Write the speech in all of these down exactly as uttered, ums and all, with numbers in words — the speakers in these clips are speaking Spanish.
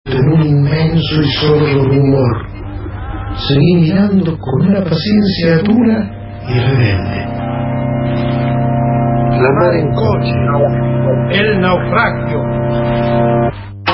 en un inmenso y sordo rumor. Seguí mirando con una paciencia dura y rebelde. La mar en coche, el naufragio.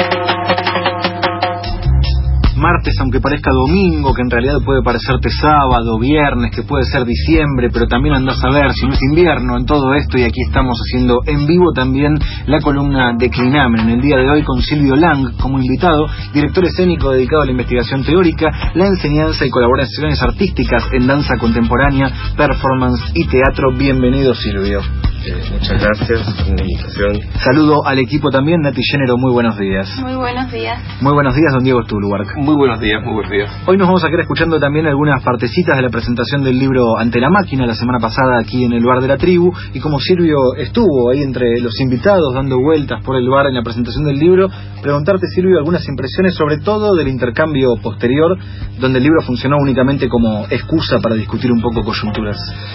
Martes, aunque parezca domingo, que en realidad puede parecerte sábado, viernes, que puede ser diciembre, pero también andás a ver si no es invierno en todo esto, y aquí estamos haciendo en vivo también la columna Declinamen, en el día de hoy con Silvio Lang como invitado, director escénico dedicado a la investigación teórica, la enseñanza y colaboraciones artísticas en danza contemporánea, performance y teatro. Bienvenido, Silvio. Eh, muchas gracias por la invitación. Saludo al equipo también. Nati Género, muy buenos días. Muy buenos días. Muy buenos días, don Diego Stulwark. Muy buenos días, muy buenos días. Hoy nos vamos a quedar escuchando también algunas partecitas de la presentación del libro Ante la Máquina, la semana pasada aquí en el bar de la tribu, y como Silvio estuvo ahí entre los invitados dando vueltas por el bar en la presentación del libro, preguntarte, Silvio, algunas impresiones sobre todo del intercambio posterior, donde el libro funcionó únicamente como excusa para discutir un poco coyunturas.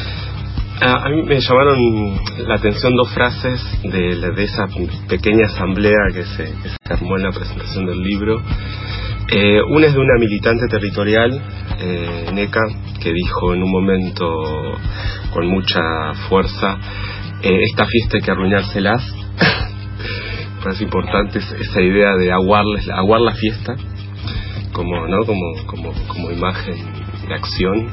A mí me llamaron la atención dos frases de, de esa pequeña asamblea que se, que se armó en la presentación del libro. Eh, una es de una militante territorial, eh, NECA, que dijo en un momento con mucha fuerza, eh, esta fiesta hay que arruinárselas. Me parece importante esa idea de aguarles, aguar la fiesta como, ¿no? como, como, como imagen de acción.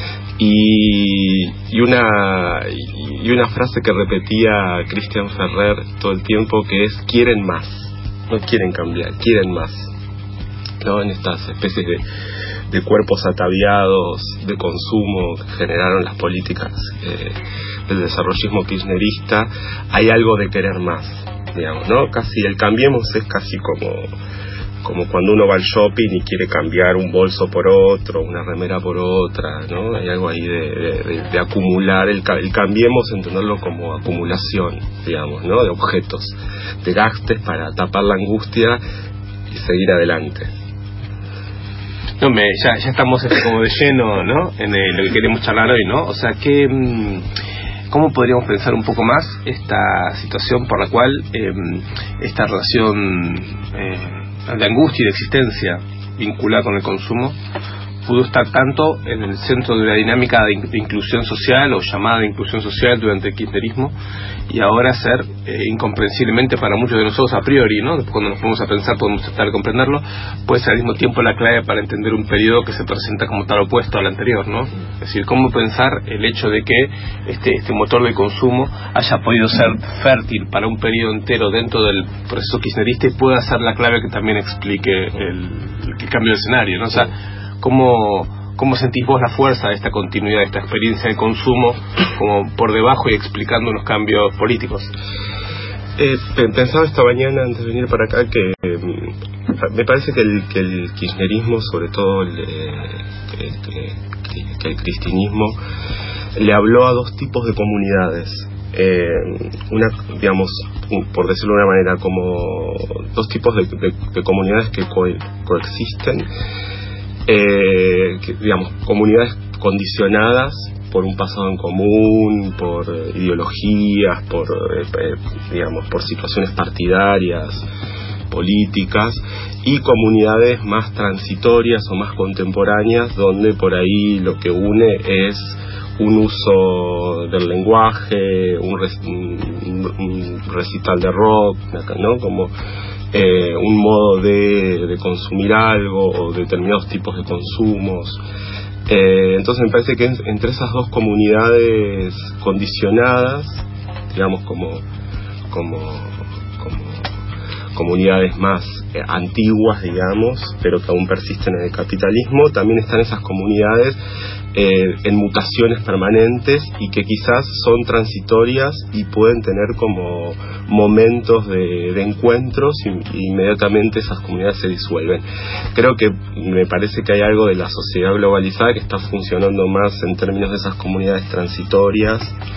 Y, y una y una frase que repetía Cristian Ferrer todo el tiempo, que es: quieren más, no quieren cambiar, quieren más, ¿no? En estas especies de, de cuerpos ataviados de consumo que generaron las políticas eh, del desarrollismo kirchnerista, hay algo de querer más, digamos, ¿no? Casi el cambiemos es casi como como cuando uno va al shopping y quiere cambiar un bolso por otro, una remera por otra, ¿no? Hay algo ahí de, de, de, de acumular, el, el cambiemos, entenderlo como acumulación, digamos, ¿no? De objetos, de gastes para tapar la angustia y seguir adelante. No, me, ya, ya estamos como de lleno, ¿no? En el, lo que queremos charlar hoy, ¿no? O sea, que ¿cómo podríamos pensar un poco más esta situación por la cual eh, esta relación eh, de angustia y de existencia vinculada con el consumo pudo estar tanto en el centro de la dinámica de, in- de inclusión social o llamada de inclusión social durante el kirchnerismo, y ahora ser eh, incomprensiblemente para muchos de nosotros a priori, ¿no? Después, cuando nos ponemos a pensar, podemos tratar de comprenderlo, puede ser al mismo tiempo la clave para entender un periodo que se presenta como tal opuesto al anterior, ¿no? Es decir, cómo pensar el hecho de que este, este motor de consumo haya podido ser fértil para un periodo entero dentro del proceso kirchnerista y pueda ser la clave que también explique el, el cambio de escenario, ¿no? O sea, ¿Cómo, ¿Cómo sentís vos la fuerza de esta continuidad, de esta experiencia de consumo como por debajo y explicando unos cambios políticos? Eh, pensaba esta mañana antes de venir para acá que eh, me parece que el, que el kirchnerismo, sobre todo el, eh, que, que, que el cristinismo, le habló a dos tipos de comunidades. Eh, una, digamos, por decirlo de una manera, como dos tipos de, de, de comunidades que co- coexisten. Eh, que, digamos, comunidades condicionadas por un pasado en común, por eh, ideologías, por eh, eh, digamos, por situaciones partidarias, políticas, y comunidades más transitorias o más contemporáneas, donde por ahí lo que une es un uso del lenguaje, un, res, un, un recital de rock, ¿no? Como Eh, un modo de, de consumir algo o determinados tipos de consumos. Eh, entonces me parece que en, entre esas dos comunidades condicionadas, digamos como como como comunidades más eh, antiguas, digamos, pero que aún persisten en el capitalismo, también están esas comunidades eh, en mutaciones permanentes y que quizás son transitorias y pueden tener como momentos de, de encuentros y, y inmediatamente esas comunidades se disuelven. Creo que me parece que hay algo de la sociedad globalizada que está funcionando más en términos de esas comunidades transitorias,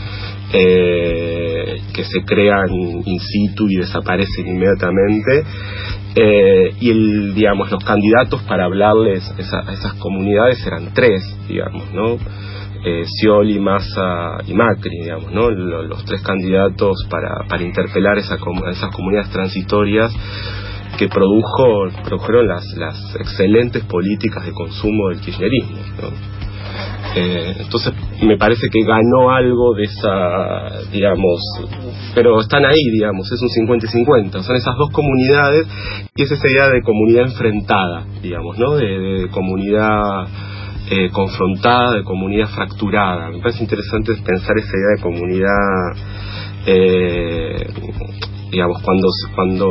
eh, que se crean in situ y desaparecen inmediatamente, eh, y el, digamos, los candidatos para hablarles esa, a esas comunidades eran tres, digamos, ¿no? Eh, Scioli, Massa y Macri, digamos, ¿no? Los, los tres candidatos para, para interpelar esa, esas comunidades transitorias que produjo produjeron las, las excelentes políticas de consumo del kirchnerismo, ¿no? Eh, entonces me parece que ganó algo de esa, digamos, pero están ahí, digamos, es un cincuenta y cincuenta, son esas dos comunidades y es esa idea de comunidad enfrentada, digamos, ¿no? De, de comunidad eh, confrontada, de comunidad fracturada. Me parece interesante pensar esa idea de comunidad, eh, digamos, cuando cuando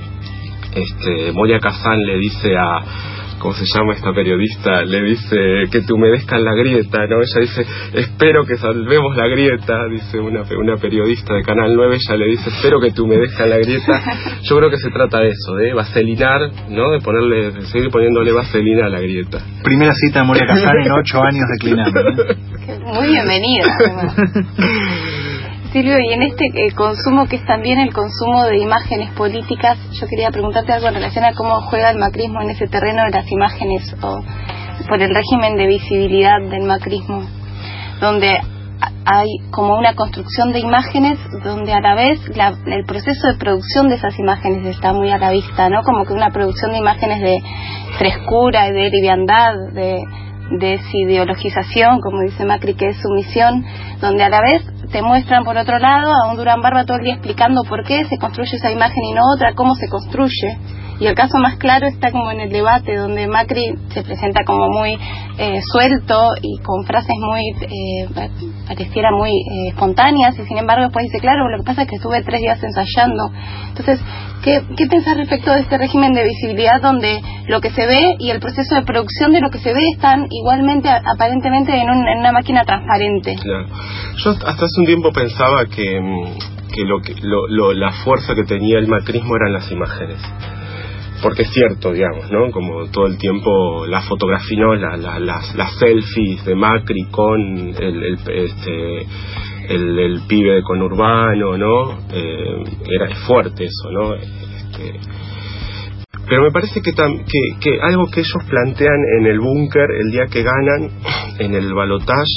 este, Moria Kazan le dice a, ¿cómo se llama esta periodista? Le dice que te humedezcan la grieta, ¿no? Ella dice, espero que salvemos la grieta, dice una, una periodista de Canal nueve, ella le dice, espero que te humedezcan la grieta. Yo creo que se trata de eso, de vaselinar, ¿no? De ponerle, de seguir poniéndole vaselina a la grieta. Primera cita de Moria Kazan en ocho años declinando, ¿no? Muy bienvenida, además. Silvio, y en este eh, consumo que es también el consumo de imágenes políticas, yo quería preguntarte algo en relación a cómo juega el macrismo en ese terreno de las imágenes, o por el régimen de visibilidad del macrismo, donde hay como una construcción de imágenes donde a la vez la, el proceso de producción de esas imágenes está muy a la vista, ¿no? Como que una producción de imágenes de frescura, de liviandad, de desideologización, como dice Macri, que es su misión, donde a la vez te muestran por otro lado a un Durán Barba todo el día explicando por qué se construye esa imagen y no otra, cómo se construye. Y el caso más claro está como en el debate, donde Macri se presenta como muy eh, suelto y con frases muy, eh, pareciera muy eh, espontáneas, y sin embargo después dice, claro, lo que pasa es que estuve tres días ensayando. Entonces, ¿qué, qué pensás respecto de este régimen de visibilidad donde lo que se ve y el proceso de producción de lo que se ve están igualmente, aparentemente, en, un, en una máquina transparente? Claro. Yo hasta hace un tiempo pensaba que, que, lo, que lo, lo, la fuerza que tenía el macrismo eran las imágenes. Porque es cierto, digamos, ¿no? Como todo el tiempo la fotografía, ¿no? la, la, las, las selfies de Macri con el, el, este, el, el pibe de conurbano, ¿no? Eh, era fuerte eso, ¿no? Este, pero me parece que, tam, que, que algo que ellos plantean en el búnker el día que ganan, en el balotaje,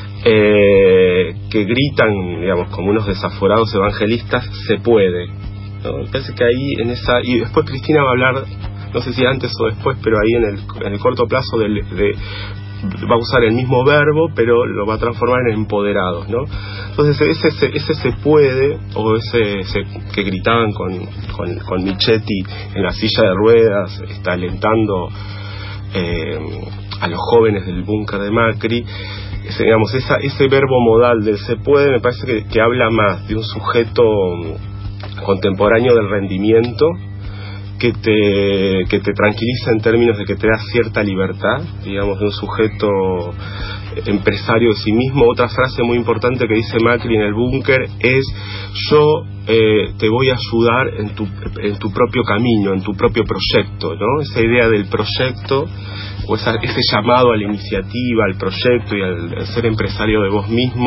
eh, que gritan, digamos, como unos desaforados evangelistas, se puede, ¿no? Me parece que ahí en esa, y después Cristina va a hablar, no sé si antes o después, pero ahí en el, en el corto plazo de, de, va a usar el mismo verbo, pero lo va a transformar en empoderados, ¿no? Entonces ese, ese, ese se puede, o ese, ese que gritaban con, con, con Michetti en la silla de ruedas, está alentando eh, a los jóvenes del búnker de Macri, ese, digamos, esa, ese verbo modal del se puede, me parece que, que habla más de un sujeto contemporáneo del rendimiento, que te, que te tranquiliza en términos de que te da cierta libertad, digamos, de un sujeto empresario de sí mismo. Otra frase muy importante que dice Macri en el búnker es: yo eh, te voy a ayudar en tu, en tu propio camino, en tu propio proyecto, ¿no? Esa idea del proyecto, o esa, ese llamado a la iniciativa, al proyecto y al, al ser empresario de vos mismo,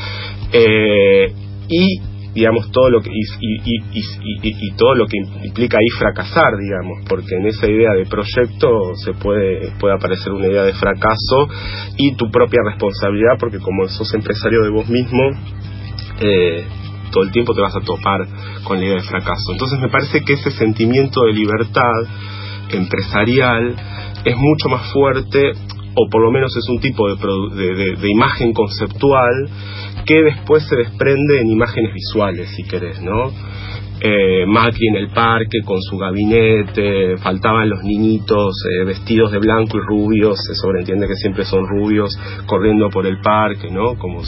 eh, y digamos todo lo que y, y, y, y, y todo lo que implica ahí fracasar, digamos, porque en esa idea de proyecto se puede puede aparecer una idea de fracaso y tu propia responsabilidad, porque como sos empresario de vos mismo, eh, todo el tiempo te vas a topar con la idea de fracaso. Entonces me parece que ese sentimiento de libertad empresarial es mucho más fuerte, o por lo menos es un tipo de, de, de, de imagen conceptual que después se desprende en imágenes visuales, si querés, ¿no? Eh, Macri en el parque con su gabinete, faltaban los niñitos eh, vestidos de blanco y rubios, se sobreentiende que siempre son rubios, corriendo por el parque, ¿no? Como...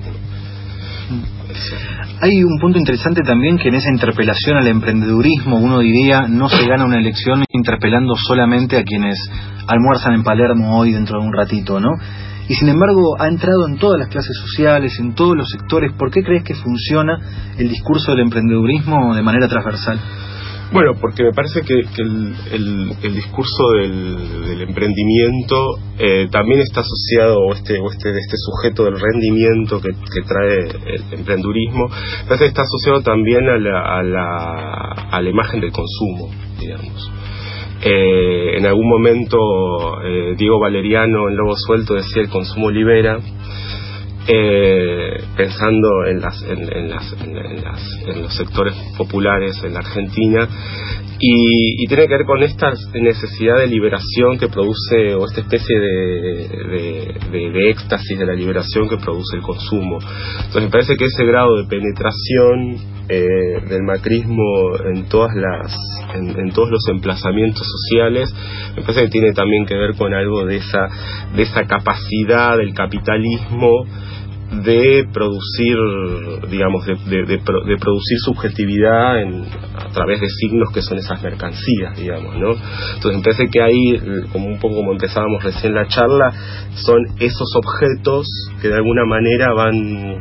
Hay un punto interesante también, que en esa interpelación al emprendedurismo, uno diría, no se gana una elección interpelando solamente a quienes almuerzan en Palermo hoy dentro de un ratito, ¿no? Y sin embargo ha entrado en todas las clases sociales, en todos los sectores. ¿Por qué crees que funciona el discurso del emprendedurismo de manera transversal? Bueno, porque me parece que, que el, el, el discurso del, del emprendimiento eh, también está asociado, o este, o este, este sujeto del rendimiento que, que trae el emprendedurismo, me parece que está asociado también a la, a la, a la imagen del consumo, digamos. Eh, en algún momento eh, Diego Valeriano en Lobo Suelto decía: el consumo libera, eh, pensando en, las, en, en, las, en, en, las, en los sectores populares en la Argentina, Y, y tiene que ver con esta necesidad de liberación que produce, o esta especie de, de, de, de éxtasis de la liberación que produce el consumo. Entonces me parece que ese grado de penetración eh, del macrismo en todas las en, en todos los emplazamientos sociales, me parece que tiene también que ver con algo de esa de esa capacidad del capitalismo de producir, digamos, de, de, de, de producir subjetividad en, a través de signos que son esas mercancías, digamos, ¿no? Entonces me parece que ahí, como un poco como empezábamos recién la charla, son esos objetos que de alguna manera van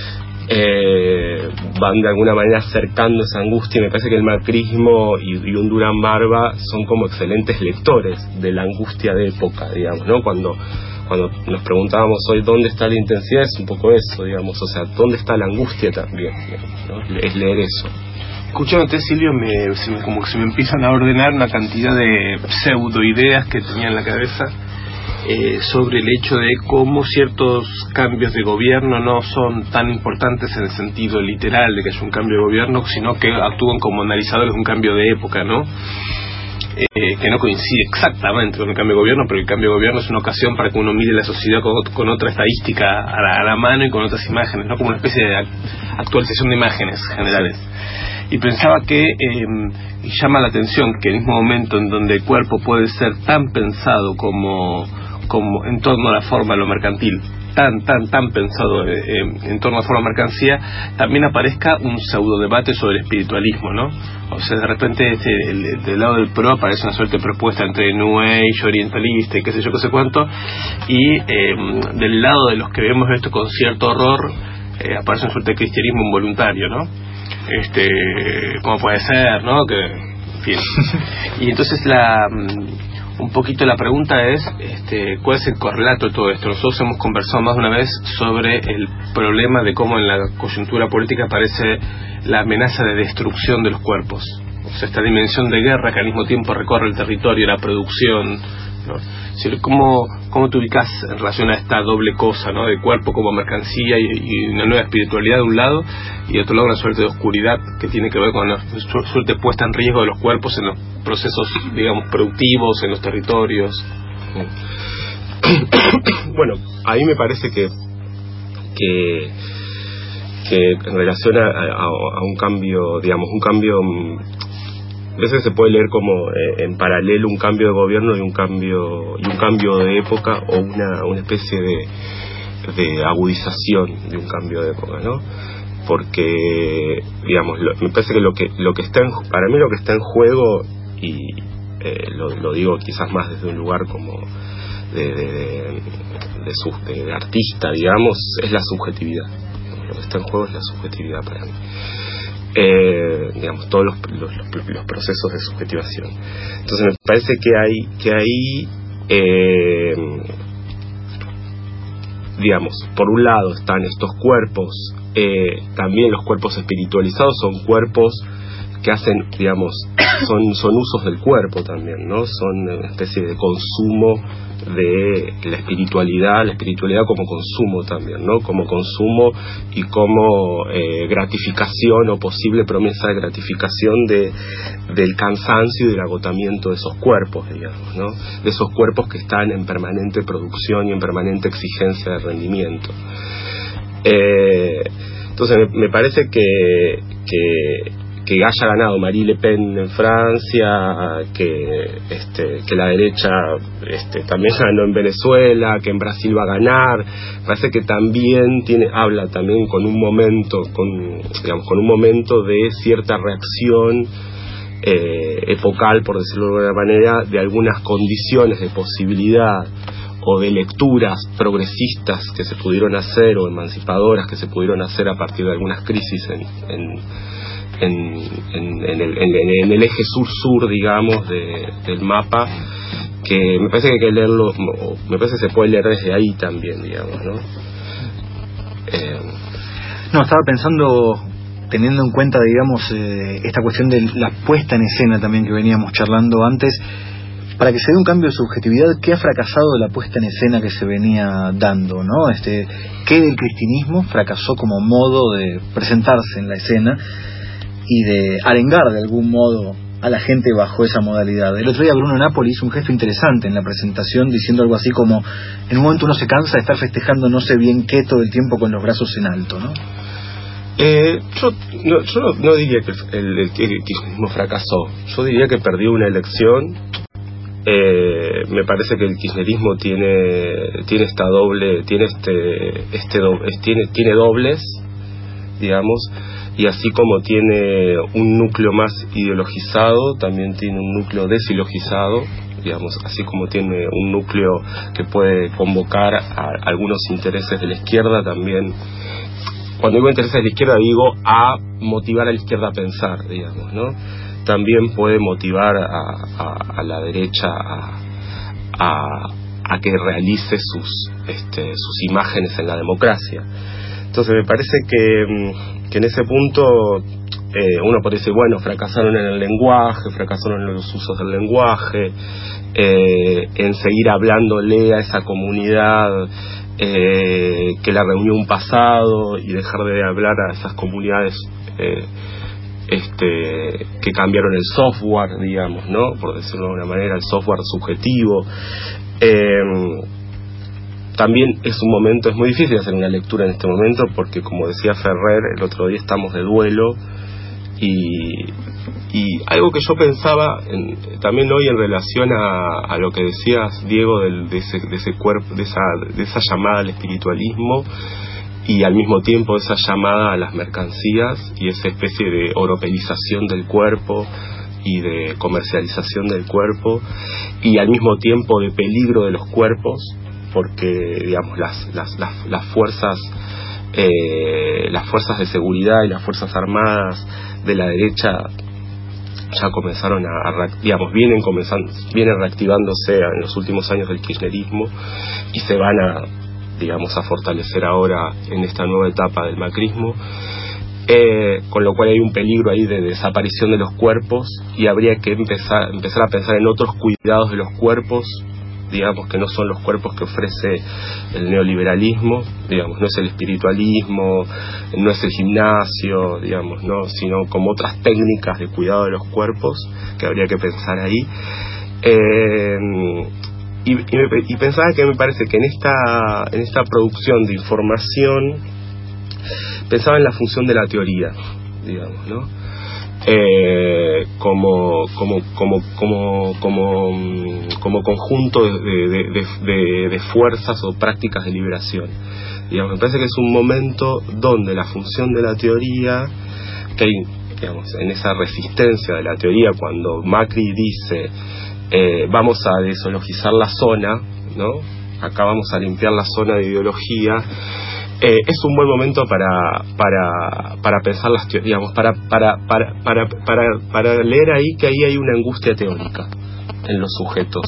eh, van de alguna manera acercando esa angustia, y me parece que el macrismo y, y un Durán Barba son como excelentes lectores de la angustia de época, digamos, ¿no? Cuando Cuando nos preguntábamos hoy dónde está la intensidad, es un poco eso, digamos, o sea, dónde está la angustia también, ¿no? Es leer eso. Escuchándote, Silvio, me, se me, como que se me empiezan a ordenar una cantidad de pseudo-ideas que tenía en la cabeza eh, sobre el hecho de cómo ciertos cambios de gobierno no son tan importantes en el sentido literal de que haya un cambio de gobierno, sino que actúan como analizadores de un cambio de época, ¿no? Eh, que no coincide exactamente con el cambio de gobierno, pero el cambio de gobierno es una ocasión para que uno mire la sociedad con, con otra estadística a la, a la mano y con otras imágenes, ¿no? Como una especie de actualización de imágenes generales. Y pensaba que eh, llama la atención que en el mismo momento en donde el cuerpo puede ser tan pensado como, como en torno a la forma de lo mercantil, tan, tan, tan pensado eh, eh, en torno a la forma de mercancía, también aparezca un pseudo debate sobre el espiritualismo, ¿no? O sea, de repente este, el, del lado del pro aparece una suerte de propuesta entre New Age, orientalista y qué sé yo, qué sé cuánto, y eh, del lado de los que vemos esto con cierto horror eh, aparece una suerte de cristianismo involuntario, ¿no? Este, ¿cómo puede ser, no? Que, en fin. Y entonces la... un poquito la pregunta es, este, ¿cuál es el correlato de todo esto? Nosotros hemos conversado más de una vez sobre el problema de cómo en la coyuntura política aparece la amenaza de destrucción de los cuerpos. O sea, esta dimensión de guerra que al mismo tiempo recorre el territorio, la producción, ¿no? Es decir, ¿cómo, cómo te ubicás en relación a esta doble cosa, ¿no? De cuerpo como mercancía y, y una nueva espiritualidad de un lado, y de otro lado una suerte de oscuridad que tiene que ver con la suerte puesta en riesgo de los cuerpos en los procesos, digamos, productivos, en los territorios? Bueno, a mí me parece que que, que en relación a, a, a un cambio, digamos, un cambio, a veces se puede leer como eh, en paralelo un cambio de gobierno y un cambio y un cambio de época, o una, una especie de, de agudización de un cambio de época, ¿no? Porque, digamos, lo, me parece que lo que lo que está en, para mí lo que está en juego, y eh, lo, lo digo quizás más desde un lugar como de, de, de, de, su, de, de artista, digamos, es la subjetividad. Lo que está en juego es la subjetividad para mí. Eh, digamos, todos los, los, los procesos de subjetivación. Entonces me parece que hay que ahí eh, digamos, por un lado están estos cuerpos, eh, también los cuerpos espiritualizados son cuerpos que hacen, digamos, son, son usos del cuerpo también, ¿no? Son una especie de consumo de la espiritualidad, la espiritualidad como consumo también, ¿no? Como consumo y como eh, gratificación o posible promesa de gratificación de, del cansancio y del agotamiento de esos cuerpos, digamos, ¿no? De esos cuerpos que están en permanente producción y en permanente exigencia de rendimiento. Eh, entonces me, me parece que, que que haya ganado Marie Le Pen en Francia, que este que la derecha este también ganó en Venezuela, que en Brasil va a ganar, parece que también tiene habla también con un momento con digamos con un momento de cierta reacción eh, epocal, por decirlo de alguna manera, de algunas condiciones de posibilidad o de lecturas progresistas que se pudieron hacer, o emancipadoras que se pudieron hacer a partir de algunas crisis en, en En, en, en, el, en, en el eje sur-sur, digamos, de, del mapa, que me parece que hay que leerlo, me parece que se puede leer desde ahí también, digamos, ¿no? Eh... No, estaba pensando, teniendo en cuenta, digamos, eh, esta cuestión de la puesta en escena también que veníamos charlando antes, para que se dé un cambio de subjetividad, ¿qué ha fracasado de la puesta en escena que se venía dando, ¿no? Este, ¿qué del cristianismo fracasó como modo de presentarse en la escena y de arengar de algún modo a la gente bajo esa modalidad. El otro día Bruno Napoli hizo un gesto interesante en la presentación diciendo algo así como: en un momento uno se cansa de estar festejando no sé bien qué todo el tiempo con los brazos en alto, ¿no? Eh, yo no, yo no, no diría que el, el, el kirchnerismo fracasó. Yo diría que perdió una elección. Eh, me parece que el kirchnerismo tiene tiene esta doble tiene este este do, tiene tiene dobles, digamos, y así como tiene un núcleo más ideologizado, también tiene un núcleo desideologizado, digamos, así como tiene un núcleo que puede convocar a algunos intereses de la izquierda, también. Cuando digo intereses de la izquierda, digo a motivar a la izquierda a pensar, digamos, ¿no? También puede motivar a, a, a la derecha a, a, a que realice sus, este, sus imágenes en la democracia. Entonces me parece que, que en ese punto eh, uno puede decir, bueno, fracasaron en el lenguaje, fracasaron en los usos del lenguaje, eh, en seguir hablándole a esa comunidad Eh, que la reunió un pasado, y dejar de hablar a esas comunidades eh, este, que cambiaron el software, digamos, ¿no? Por decirlo de alguna manera, el software subjetivo. Eh, también es un momento, es muy difícil hacer una lectura en este momento, porque como decía Ferrer, el otro día estamos de duelo, y, y algo que yo pensaba en, también hoy en relación a, a lo que decías, Diego, del, de, ese, de ese cuerpo, de esa, de esa llamada al espiritualismo, y al mismo tiempo esa llamada a las mercancías y esa especie de europeización del cuerpo y de comercialización del cuerpo, y al mismo tiempo de peligro de los cuerpos, porque digamos las las las, las fuerzas eh, las fuerzas de seguridad y las fuerzas armadas de la derecha ya comenzaron a, a digamos vienen comenzando vienen reactivándose en los últimos años del kirchnerismo, y se van a digamos a fortalecer ahora en esta nueva etapa del macrismo, eh, con lo cual hay un peligro ahí de desaparición de los cuerpos, y habría que empezar empezar a pensar en otros cuidados de los cuerpos, digamos, que no son los cuerpos que ofrece el neoliberalismo, digamos, no es el espiritualismo, no es el gimnasio, digamos, no, sino como otras técnicas de cuidado de los cuerpos que habría que pensar ahí. Eh, y, y, y pensaba que me parece que en esta en esta producción de información pensaba en la función de la teoría, digamos, ¿no? Eh, como como como como como como conjunto de, de, de, de, de fuerzas o prácticas de liberación. Digamos, me parece que es un momento donde la función de la teoría, que hay, digamos, en esa resistencia de la teoría, cuando Macri dice eh, vamos a desideologizar la zona, ¿no? Acá vamos a limpiar la zona de ideología. Eh, es un buen momento para para para pensar las teorías, digamos, para para para para para para leer ahí que ahí hay una angustia teórica en los sujetos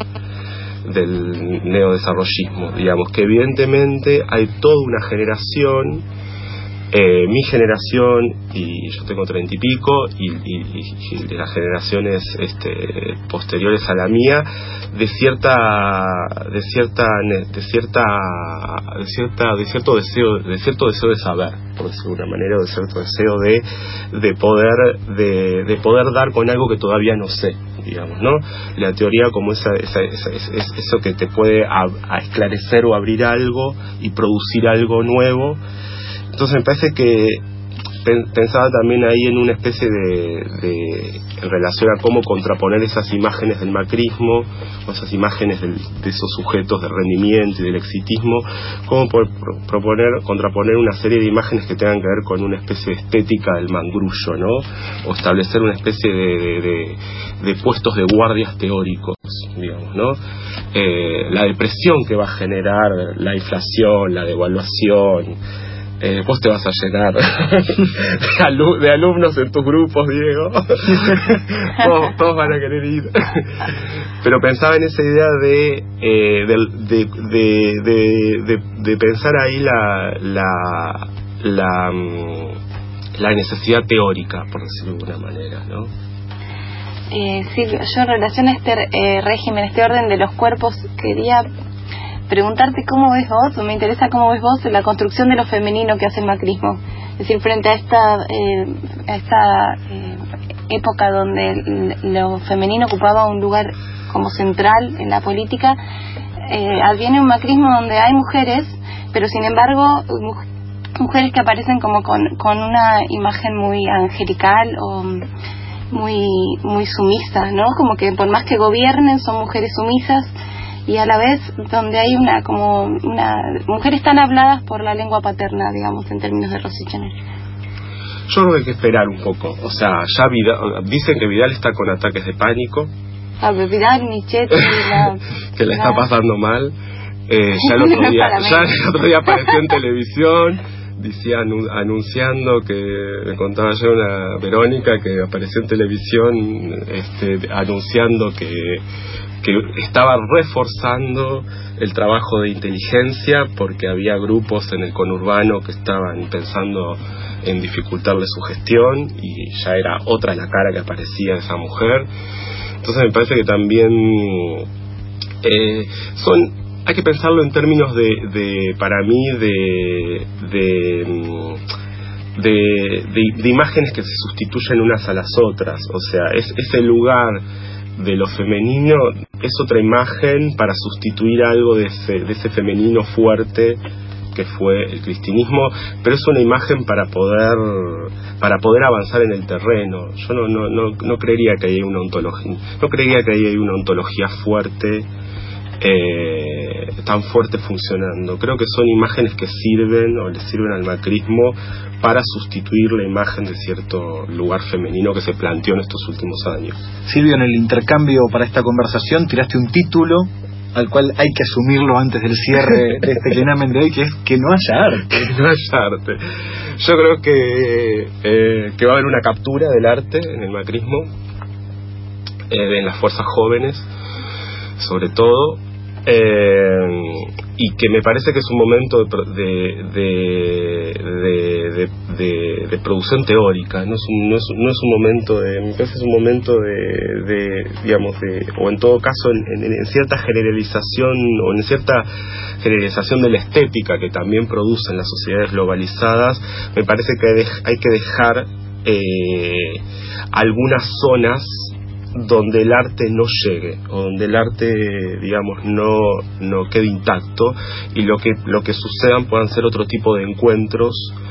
del neodesarrollismo, digamos, que evidentemente hay toda una generación, eh, mi generación, y yo tengo treinta y pico, y, y, y de las generaciones este, posteriores a la mía, de cierta de cierta de cierta de cierta de cierto deseo de cierto deseo de saber, por decirlo de una manera, de cierto deseo de de poder de, de poder dar con algo que todavía no sé, digamos, ¿no? La teoría como esa, esa, esa, esa es eso que te puede a, a esclarecer o abrir algo y producir algo nuevo. Entonces me parece que pensaba también ahí en una especie de, de en relación a cómo contraponer esas imágenes del macrismo, o esas imágenes del, de esos sujetos de rendimiento y del exitismo, cómo por, pro, proponer, contraponer una serie de imágenes que tengan que ver con una especie de estética del mangrullo, ¿no? O establecer una especie de, de, de, de puestos de guardias teóricos, digamos, ¿no? Eh, la depresión que va a generar la inflación, la devaluación. Eh, vos te vas a llenar de, alu- de alumnos en tus grupos, Diego. todos, todos van a querer ir. Pero pensaba en esa idea de eh, de, de, de, de, de, de pensar ahí la la la, la necesidad teórica, por decirlo de alguna manera, ¿no? Eh, sí, yo en relación a este eh, régimen, este orden de los cuerpos, quería preguntarte cómo ves vos, o me interesa cómo ves vos la construcción de lo femenino que hace el macrismo. Es decir, frente a esta, eh, a esta eh, época donde lo femenino ocupaba un lugar como central en la política, eh, adviene un macrismo donde hay mujeres, pero sin embargo mujeres que aparecen como con, con una imagen muy angelical o muy muy sumisa, ¿no? Como que por más que gobiernen son mujeres sumisas, y a la vez donde hay una como una mujeres tan habladas por la lengua paterna, digamos, en términos de Rosichner. Yo creo que hay que esperar un poco. O sea, ya Vidal, dicen que Vidal está con ataques de pánico. Ah, Vidal, Michetti, la, que la la... está pasando mal. Eh, ya el otro día, ya el otro día apareció en televisión, decía anu, anunciando que me contaba yo una Verónica que apareció en televisión, este, anunciando que que estaba reforzando el trabajo de inteligencia porque había grupos en el conurbano que estaban pensando en dificultarle su gestión, y ya era otra la cara que aparecía de esa mujer. Entonces me parece que también eh, son hay que pensarlo en términos de, de para mí de de, de de de imágenes que se sustituyen unas a las otras. O sea, es ese lugar de lo femenino es otra imagen para sustituir algo de ese, de ese femenino fuerte que fue el cristianismo, pero es una imagen para poder para poder avanzar en el terreno. Yo no no no, no creería que haya una ontología, no creería que haya una ontología fuerte, eh, tan fuerte funcionando. Creo que son imágenes que sirven o le sirven al macrismo para sustituir la imagen de cierto lugar femenino que se planteó en estos últimos años. Silvio, en el intercambio para esta conversación tiraste un título al cual hay que asumirlo antes del cierre de este plenamen de hoy, que es que no haya arte. Que no haya arte. Yo creo que, eh, que va a haber una captura del arte en el macrismo, eh, en las fuerzas jóvenes, sobre todo, eh, y que me parece que es un momento de, de, de, de, de, de producción teórica. No es un, no es, no es un momento de, me parece que es un momento de, de digamos, de, o en todo caso en, en, en cierta generalización o en cierta generalización de la estética que también producen las sociedades globalizadas. Me parece que hay que dejar eh, algunas zonas donde el arte no llegue, o donde el arte, digamos, no no quede intacto, y lo que lo que sucedan puedan ser otro tipo de encuentros.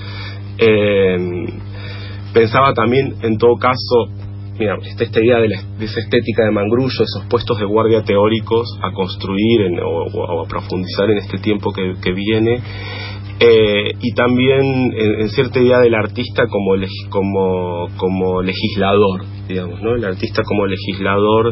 Eh, pensaba también, en todo caso, mira, esta, esta idea de, la, de esa estética de Mangrullo, esos puestos de guardia teóricos a construir en, o, o a profundizar en este tiempo que, que viene. Eh, y también en, en cierta idea del artista como, como, como legislador, digamos, ¿no? El artista como legislador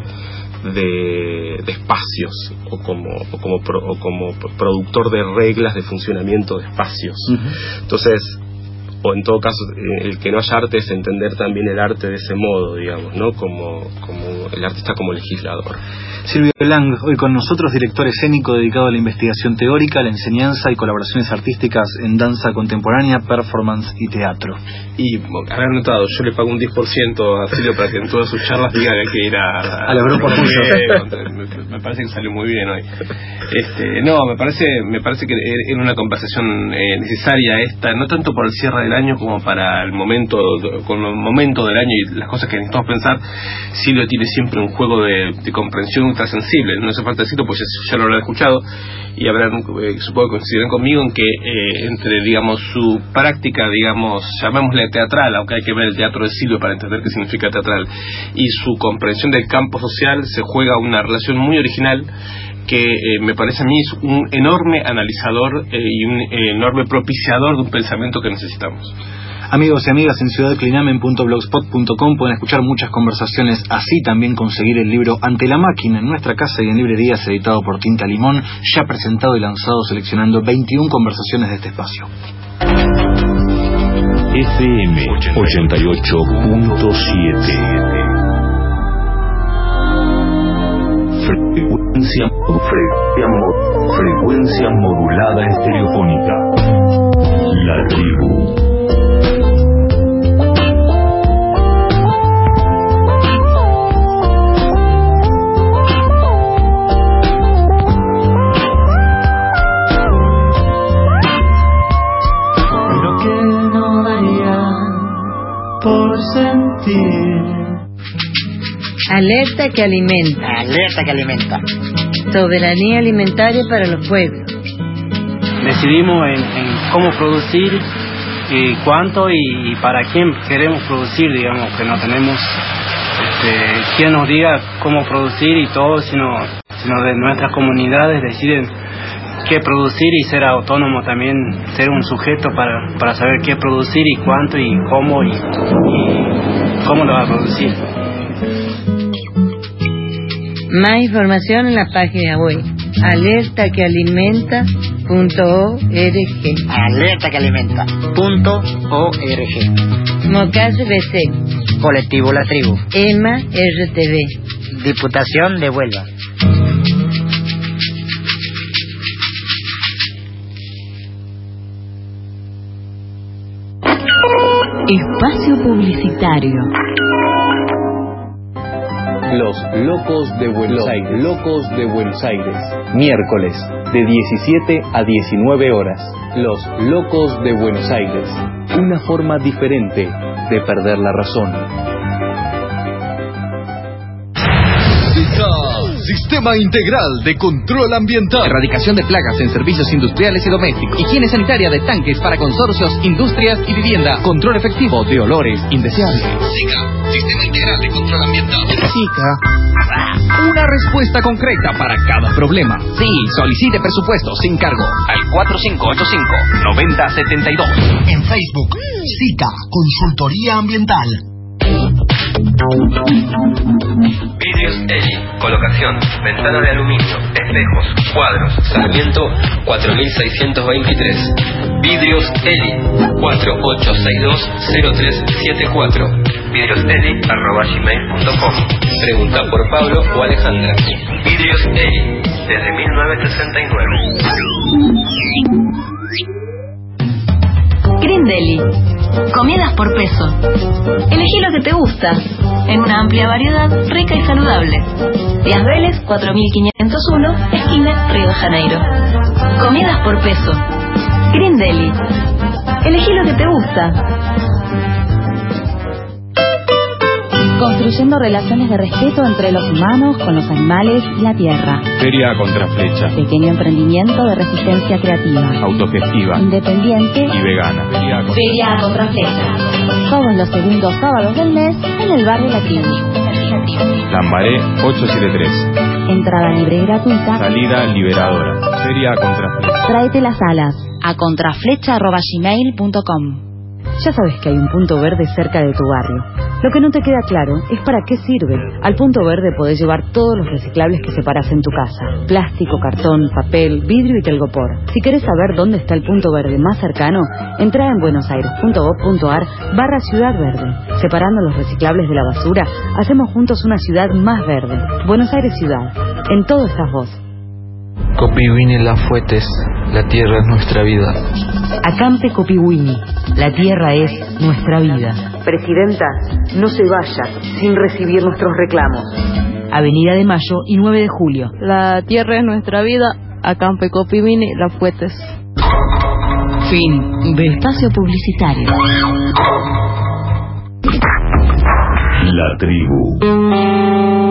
de, de espacios, o como, o, como pro, o como productor de reglas de funcionamiento de espacios. Uh-huh. Entonces, o en todo caso, el que no haya arte es entender también el arte de ese modo, digamos, ¿no? Como, como el artista como legislador. Silvio Lang, hoy con nosotros, director escénico dedicado a la investigación teórica, la enseñanza y colaboraciones artísticas en danza contemporánea, performance y teatro. Y haber notado, yo le pago un diez por ciento a Silvio para que en todas sus charlas diga que hay que ir a, a, a la grupo me, me parece que salió muy bien hoy. Este, no, me parece me parece que era una conversación eh, necesaria esta, no tanto por el cierre del año como para el momento, con el momento del año y las cosas que necesitamos pensar. Silvio tiene siempre un juego de, de comprensión ultrasensible, no hace falta decirlo, pues ya, ya lo habrán escuchado, y habrán, eh, supongo que coincidirán conmigo en que eh, entre, digamos, su práctica, digamos, llamémosle teatral, aunque hay que ver el teatro de Silvio para entender qué significa teatral, y su comprensión del campo social, se juega una relación muy original que eh, me parece a mí es un enorme analizador eh, y un eh, enorme propiciador de un pensamiento que necesitamos. Amigos y amigas, en ciudad clinamen punto blogspot punto com pueden escuchar muchas conversaciones, así también conseguir el libro Ante la Máquina en nuestra casa y en librerías, editado por Tinta Limón, ya presentado y lanzado seleccionando veintiuna conversaciones de este espacio. F M ochenta y ocho punto siete. Frecuencia, frecuencia, frecuencia modulada estereofónica. La tribu. Lo que no daría por sentir Alerta que alimenta. Alerta que alimenta. Soberanía alimentaria para los pueblos. Decidimos en, en cómo producir, y cuánto y, y para quién queremos producir, digamos, que no tenemos este, quien nos diga cómo producir y todo, sino, sino de nuestras comunidades deciden qué producir y ser autónomo también, ser un sujeto para, para saber qué producir y cuánto y cómo y, y cómo lo va a producir. Más información en la página web alerta que alimenta punto org. Alerta que alimenta punto org. Mocase B C. Colectivo La Tribu. EMA R T V. Diputación de Huelva. Espacio publicitario. Los Locos de Buenos Aires. Locos de Buenos Aires. Miércoles, de diecisiete a diecinueve horas. Los Locos de Buenos Aires. Una forma diferente de perder la razón. Sistema Integral de Control Ambiental. Erradicación de plagas en servicios industriales y domésticos. Higiene sanitaria de tanques para consorcios, industrias y vivienda. Control efectivo de olores indeseables. SICA, Sistema Integral de Control Ambiental. SICA. Una respuesta concreta para cada problema. Sí, solicite presupuesto sin cargo al cuatro cinco ocho cinco, nueve cero siete dos. En Facebook, SICA, Consultoría Ambiental. Vidrios Eli, colocación, ventanas de aluminio, espejos, cuadros, Sarmiento cuatro mil seiscientos veintitrés. Vidrios Eli, cuatro ocho seis dos cero tres siete cuatro. vidrioseli arroba gmail punto com. Pregunta por Pablo o Alejandra. Vidrios Eli, desde mil novecientos sesenta y nueve. Green Deli. Comidas por peso. Elegí lo que te gusta, en una amplia variedad, rica y saludable. Díaz Vélez, cuatro mil quinientos uno, esquina Río de Janeiro. Comidas por peso. Green Deli. Elegí lo que te gusta. Construyendo relaciones de respeto entre los humanos, con los animales y la tierra. Feria Contraflecha. Pequeño emprendimiento de resistencia creativa. Autogestiva. Independiente. Y vegana. Feria, con... Feria Contraflecha. Todos los segundos sábados del mes en el barrio La Tribu. Lambaré ochocientos setenta y tres. Entrada libre y gratuita. Salida liberadora. Feria Contraflecha. Tráete las alas a contraflecha arroba gmail punto com. Ya sabes que hay un punto verde cerca de tu barrio. Lo que no te queda claro es para qué sirve. Al punto verde podés llevar todos los reciclables que separas en tu casa. Plástico, cartón, papel, vidrio y telgopor. Si querés saber dónde está el punto verde más cercano, entra en buenosaires punto gov punto ar barra Ciudad Verde. Separando los reciclables de la basura, hacemos juntos una ciudad más verde. Buenos Aires Ciudad. En todo estás vos. Copihuini Lafuetes, la tierra es nuestra vida. Acampe Copihuini, la tierra es nuestra vida. Presidenta, no se vaya sin recibir nuestros reclamos. Avenida de Mayo y nueve de julio. La tierra es nuestra vida, Acampe Copihuini Lafuetes. Fin de espacio publicitario. La tribu.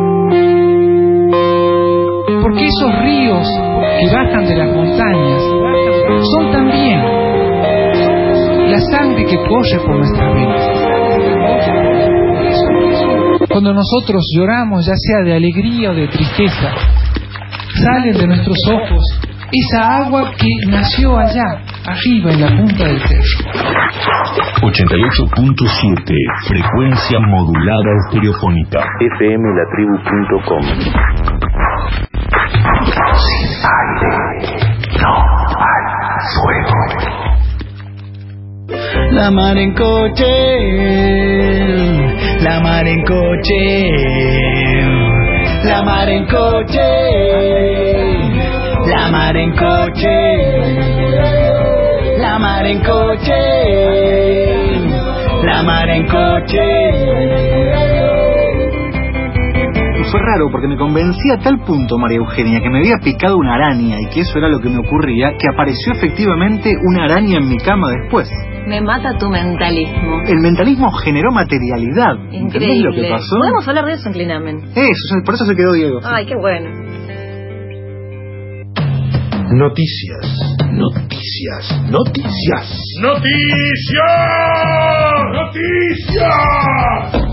Porque esos ríos que bajan de las montañas son también la sangre que corre por nuestras venas. Cuando nosotros lloramos, ya sea de alegría o de tristeza, sale de nuestros ojos esa agua que nació allá, arriba en la punta del cerro. ochenta y ocho punto siete, frecuencia modulada estereofónica. F M la tribu punto com. Sin aire no hay fuego. La mar en coche, la mar en coche, la mar en coche, la mar en coche, la mar en coche, la mar en coche. fue raro porque me convencí a tal punto, María Eugenia, que me había picado una araña y que eso era lo que me ocurría, que apareció efectivamente una araña en mi cama después. Me mata tu mentalismo. El mentalismo generó materialidad. ¿Entendés lo que pasó? Podemos hablar de eso en Clinamen. Eso, por eso se quedó Diego. Ay, qué bueno. Noticias, noticias, noticias. ¡Noticias! ¡Noticias!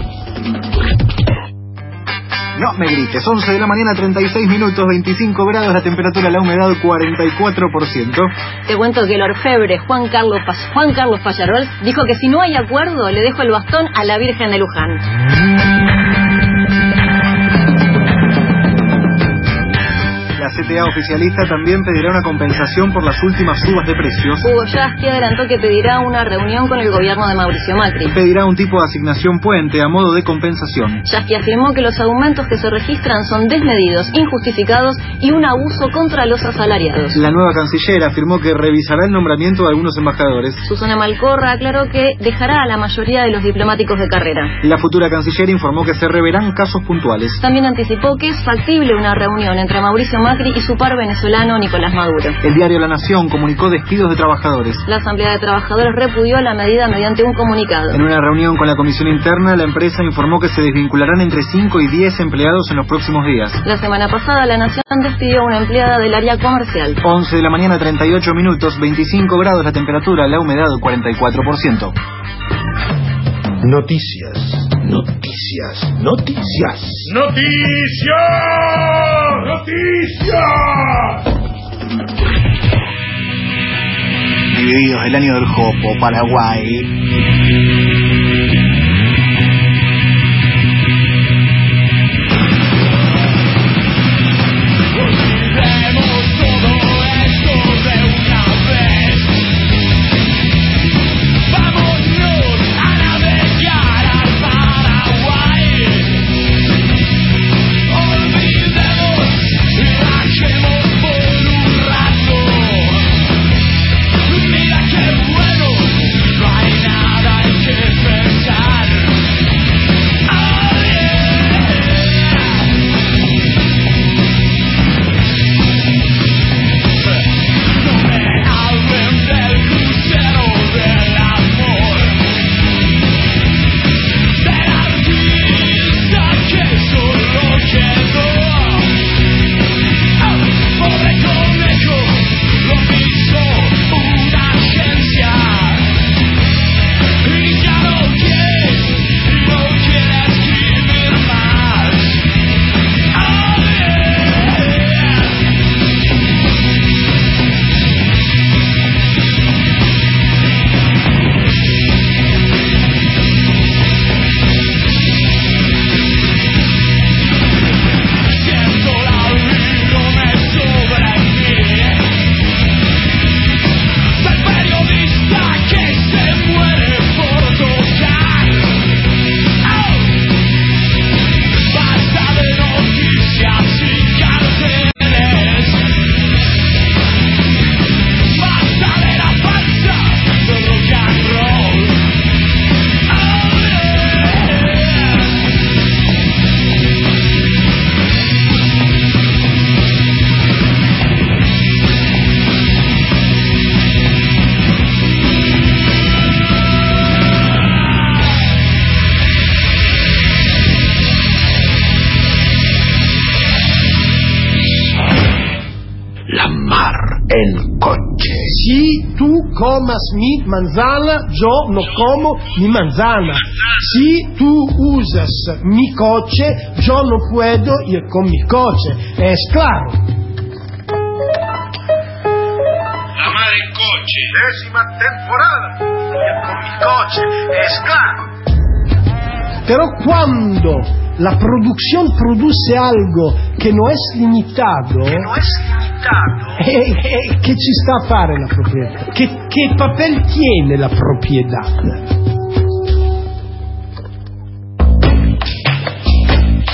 No me grites, once de la mañana, treinta y seis minutos, veinticinco grados, la temperatura, la humedad cuarenta y cuatro por ciento. Te cuento que el orfebre Juan Carlos, Pa- Juan Carlos Pallarol dijo que si no hay acuerdo le dejo el bastón a la Virgen de Luján. La C T A oficialista también pedirá una compensación por las últimas subas de precios. Hugo Yasky adelantó que pedirá una reunión con el gobierno de Mauricio Macri. Pedirá un tipo de asignación puente a modo de compensación. Yasky afirmó que los aumentos que se registran son desmedidos, injustificados y un abuso contra los asalariados. La nueva canciller afirmó que revisará el nombramiento de algunos embajadores. Susana Malcorra aclaró que dejará a la mayoría de los diplomáticos de carrera. La futura canciller informó que se reverán casos puntuales. También anticipó que es factible una reunión entre Mauricio Macri y su par venezolano Nicolás Maduro. El diario La Nación comunicó despidos de trabajadores. La Asamblea de Trabajadores repudió la medida mediante un comunicado. En una reunión con la Comisión Interna, la empresa informó que se desvincularán entre cinco y diez empleados en los próximos días. La semana pasada, La Nación despidió a una empleada del área comercial. once de la mañana, treinta y ocho minutos, veinticinco grados la temperatura, la humedad cuarenta y cuatro por ciento. Noticias, noticias, noticias. ¡Noticias! ¡Noticias! Divididos, el año del Jopo, Paraguay. El coche. Si tú comas mi manzana, yo no como mi manzana. Si tú usas mi coche, yo no puedo ir con mi coche. Es claro. La Mar en Coche, décima temporada. Ir con mi coche, es claro. Pero cuando la producción produce algo que no es limitado, que no es limitado, eh, eh, ¿qué ci sta a fare la proprietà? ¿Qué, qué papel tiene la propiedad?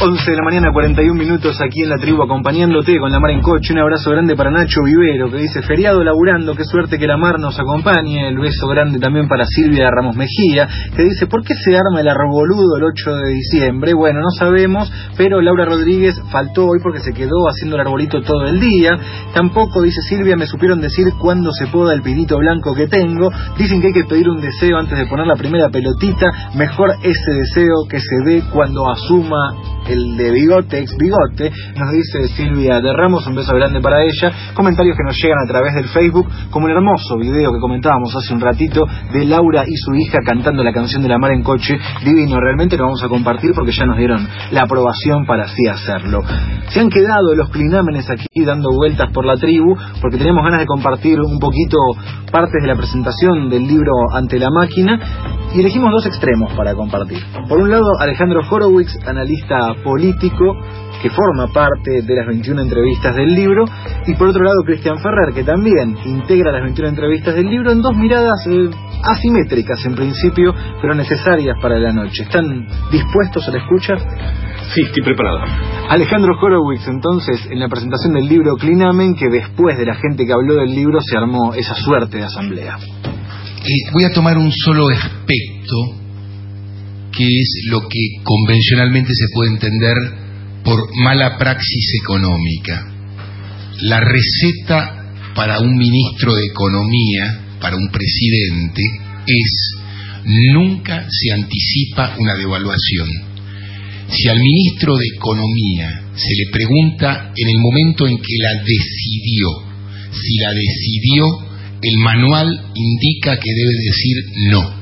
once de la mañana, cuarenta y un minutos aquí en la tribu acompañándote con La Mar en Coche. Un abrazo grande para Nacho Vivero que dice feriado laburando, qué suerte que La Mar nos acompañe. El beso grande también para Silvia Ramos Mejía que dice ¿por qué se arma el arreboludo el ocho de diciembre? Bueno, no sabemos, pero Laura Rodríguez faltó hoy porque se quedó haciendo el arbolito todo el día. Tampoco, dice Silvia, me supieron decir cuándo se poda el pinito blanco que tengo. Dicen que hay que pedir un deseo antes de poner la primera pelotita. Mejor ese deseo que se dé cuando asuma el de bigote, ex bigote, nos dice Silvia de Ramos. Un beso grande para ella. Comentarios que nos llegan a través del Facebook, como el hermoso video que comentábamos hace un ratito de Laura y su hija cantando la canción de La Mar en Coche. Divino, realmente lo vamos a compartir porque ya nos dieron la aprobación para así hacerlo. Se han quedado los clinámenes aquí dando vueltas por la tribu porque teníamos ganas de compartir un poquito partes de la presentación del libro Ante la Máquina y elegimos dos extremos para compartir. Por un lado, Alejandro Horowitz, analista político que forma parte de las veintiuna entrevistas del libro, y por otro lado Cristian Ferrer, que también integra las veintiuna entrevistas del libro en dos miradas eh, asimétricas en principio, pero necesarias para la noche. ¿Están dispuestos a la escucha? Sí, estoy preparado. Alejandro Horowitz, entonces, en la presentación del libro Clinamen, que después de la gente que habló del libro se armó esa suerte de asamblea. Eh, voy a tomar un solo aspecto, que es lo que convencionalmente se puede entender por mala praxis económica. La receta para un ministro de Economía, para un presidente, es nunca se anticipa una devaluación. Si al ministro de Economía se le pregunta en el momento en que la decidió, si la decidió, el manual indica que debe decir no.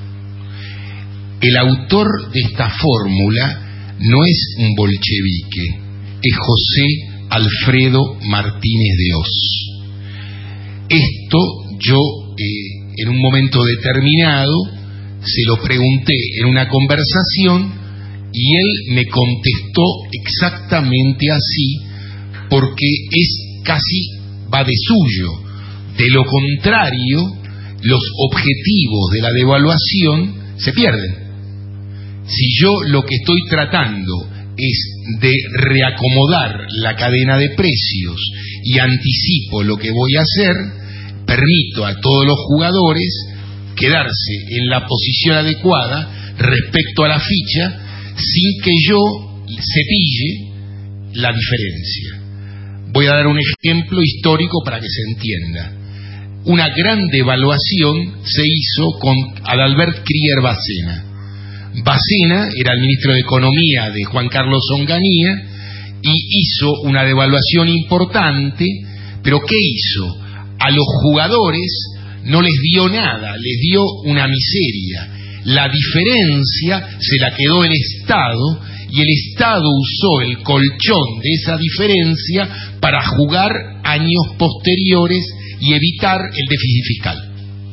El autor de esta fórmula no es un bolchevique, es José Alfredo Martínez de Oz. Esto yo, eh, en un momento determinado, se lo pregunté en una conversación y él me contestó exactamente así, porque es casi va de suyo. De lo contrario, los objetivos de la devaluación se pierden. Si yo lo que estoy tratando es de reacomodar la cadena de precios y anticipo lo que voy a hacer, permito a todos los jugadores quedarse en la posición adecuada respecto a la ficha sin que yo cepille la diferencia. Voy a dar un ejemplo histórico para que se entienda. Una gran devaluación se hizo con Adalbert Krieger Bacena. Bacena era el ministro de Economía de Juan Carlos Onganía y hizo una devaluación importante, pero ¿qué hizo? A los jugadores no les dio nada, les dio una miseria. La diferencia se la quedó el Estado y el Estado usó el colchón de esa diferencia para jugar años posteriores y evitar el déficit fiscal.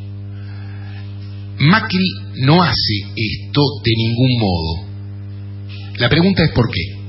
Macri no hace esto de ningún modo. La pregunta es ¿por qué?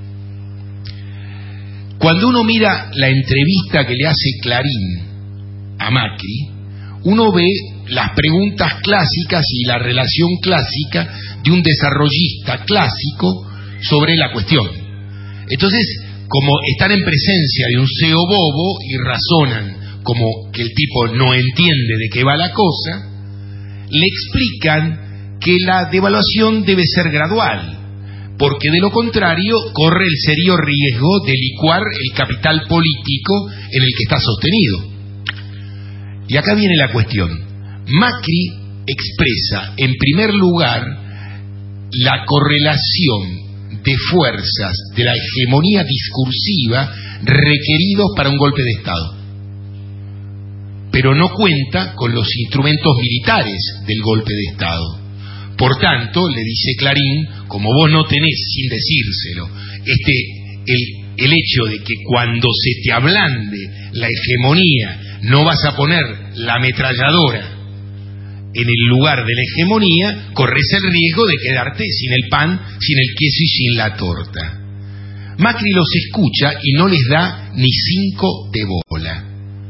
Cuando uno mira la entrevista que le hace Clarín a Macri, uno ve las preguntas clásicas y la relación clásica de un desarrollista clásico sobre la cuestión. Entonces, como están en presencia de un C E O bobo y razonan como que el tipo no entiende de qué va la cosa, le explican que la devaluación debe ser gradual, porque de lo contrario corre el serio riesgo de licuar el capital político en el que está sostenido. Y acá viene la cuestión. Macri expresa, en primer lugar, la correlación de fuerzas de la hegemonía discursiva requeridos para un golpe de Estado, pero no cuenta con los instrumentos militares del golpe de Estado. Por tanto, le dice Clarín, como vos no tenés, sin decírselo, este, el, el hecho de que cuando se te ablande la hegemonía no vas a poner la ametralladora en el lugar de la hegemonía, corres el riesgo de quedarte sin el pan, sin el queso y sin la torta. Macri los escucha y no les da ni cinco de bola.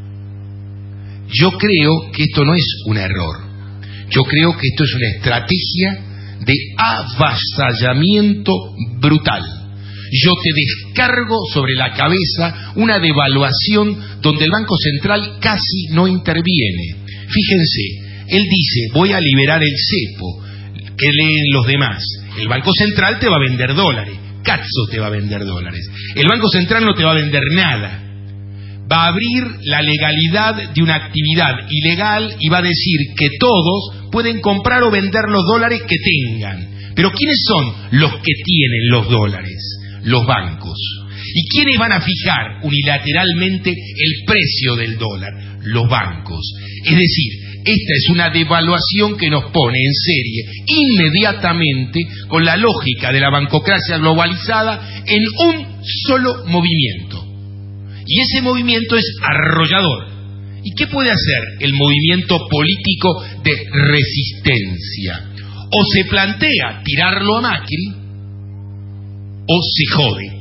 Yo creo que esto no es un error. Yo creo que esto es una estrategia de avasallamiento brutal. yo te descargo sobre la cabeza una devaluación donde el Banco Central casi no interviene. Fíjense, él dice, voy a liberar el cepo. ¿Qué leen los demás? El Banco Central te va a vender dólares. Cazzo te va a vender dólares. El Banco Central no te va a vender nada. Va a abrir la legalidad de una actividad ilegal y va a decir que todos pueden comprar o vender los dólares que tengan. Pero ¿quiénes son los que tienen los dólares? Los bancos. ¿Y quiénes van a fijar unilateralmente el precio del dólar? Los bancos. Es decir, esta es una devaluación que nos pone en serie inmediatamente con la lógica de la bancocracia globalizada en un solo movimiento. Y ese movimiento es arrollador. ¿Y qué puede hacer el movimiento político de resistencia? O se plantea tirarlo a Macri, o se jode.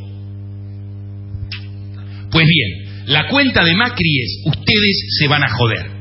Pues bien, la cuenta de Macri es, ustedes se van a joder.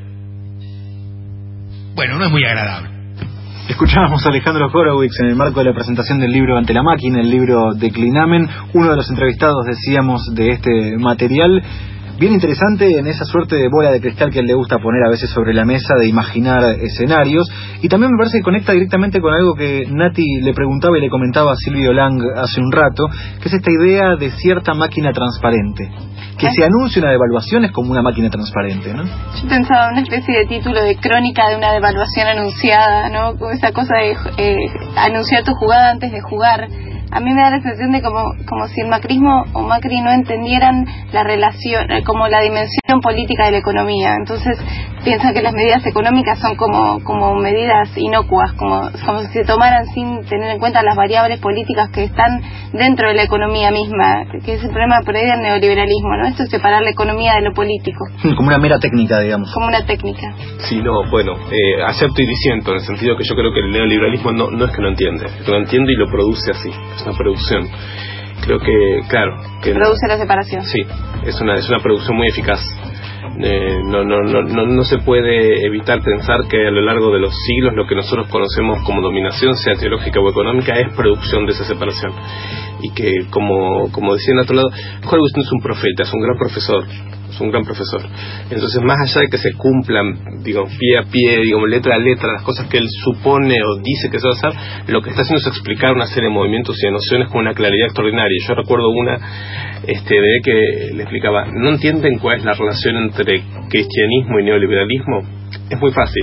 Bueno, no es muy agradable. Escuchábamos a Alejandro Horowitz en el marco de la presentación del libro Ante la Máquina, el libro Declinamen, uno de los entrevistados, decíamos, de este material. Bien interesante en esa suerte de bola de cristal que él le gusta poner a veces sobre la mesa, de imaginar escenarios. Y también me parece que conecta directamente con algo que Nati le preguntaba y le comentaba a Silvio Lang hace un rato, que es esta idea de cierta máquina transparente. Que se anuncia una devaluación es como una máquina transparente, ¿no? Yo pensaba en una especie de título de crónica de una devaluación anunciada, ¿no? Como esa cosa de eh, anunciar tu jugada antes de jugar. A mí me da la sensación de como, como si el macrismo o Macri no entendieran la relación, como la dimensión política de la economía. Entonces piensan que las medidas económicas son como, como medidas inocuas, como, como si se tomaran sin tener en cuenta las variables políticas que están dentro de la economía misma, que es el problema por ahí del neoliberalismo, ¿no? Esto es separar la economía de lo político. Como una mera técnica, digamos. Como una técnica. Sí, no, bueno, eh, acepto y disiento, en el sentido que yo creo que el neoliberalismo no, no es que no entiende, es que lo entiende y lo produce así. Es una producción. Creo que, claro, que produce la separación. Sí, es una es una producción muy eficaz. Eh, no, no no no no se puede evitar pensar que a lo largo de los siglos lo que nosotros conocemos como dominación, sea teológica o económica, es producción de esa separación. Y que, como como decía en otro lado, Horowitz no es un profeta, es un gran profesor. Es un gran profesor. Entonces, más allá de que se cumplan, digamos, pie a pie, digamos, letra a letra, las cosas que él supone o dice que se va a hacer, lo que está haciendo es explicar una serie de movimientos y de nociones con una claridad extraordinaria. Yo recuerdo una este, de que le explicaba, ¿no entienden cuál es la relación entre cristianismo y neoliberalismo? Es muy fácil.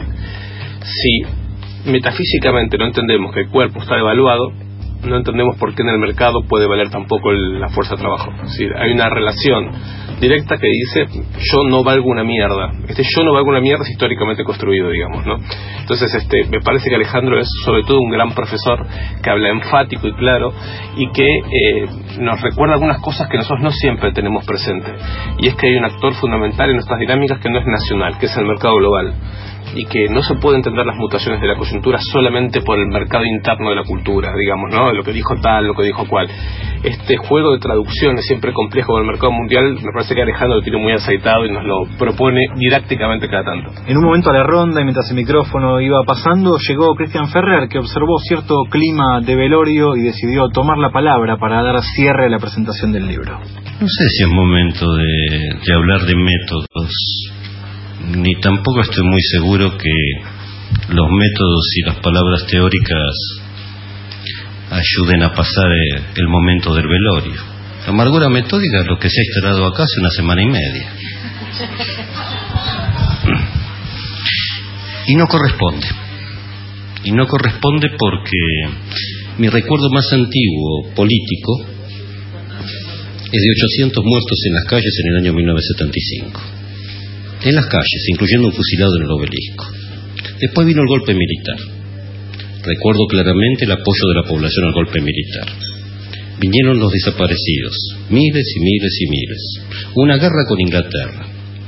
Si metafísicamente no entendemos que el cuerpo está devaluado, no entendemos por qué en el mercado puede valer tampoco el, la fuerza de trabajo. Es decir, hay una relación directa que dice, yo no valgo una mierda. Este yo no valgo una mierda es históricamente construido, digamos, ¿no? Entonces, este, me parece que Alejandro es sobre todo un gran profesor que habla enfático y claro y que eh, nos recuerda algunas cosas que nosotros no siempre tenemos presente. Y es que hay un actor fundamental en nuestras dinámicas que no es nacional, que es el mercado global. Y que no se puede entender las mutaciones de la coyuntura solamente por el mercado interno de la cultura, digamos, ¿no? Lo que dijo tal, lo que dijo cual. Este juego de traducción es siempre complejo del mercado mundial. Me parece que Alejandro lo tiene muy aceitado y nos lo propone didácticamente cada tanto. En un momento a la ronda, y mientras el micrófono iba pasando, llegó Cristian Ferrer, que observó cierto clima de velorio y decidió tomar la palabra para dar cierre a la presentación del libro. No sé si es momento de, de hablar de métodos, ni tampoco estoy muy seguro que los métodos y las palabras teóricas ayuden a pasar el momento del velorio. La amargura metódica es lo que se ha instalado acá hace una semana y media. Y no corresponde. Y no corresponde porque mi recuerdo más antiguo político es de ochocientos muertos en las calles en el año mil novecientos setenta y cinco. En las calles, incluyendo un fusilado en el Obelisco. Después vino el golpe militar. Recuerdo claramente el apoyo de la población al golpe militar. Vinieron los desaparecidos, miles y miles y miles. Una guerra con Inglaterra.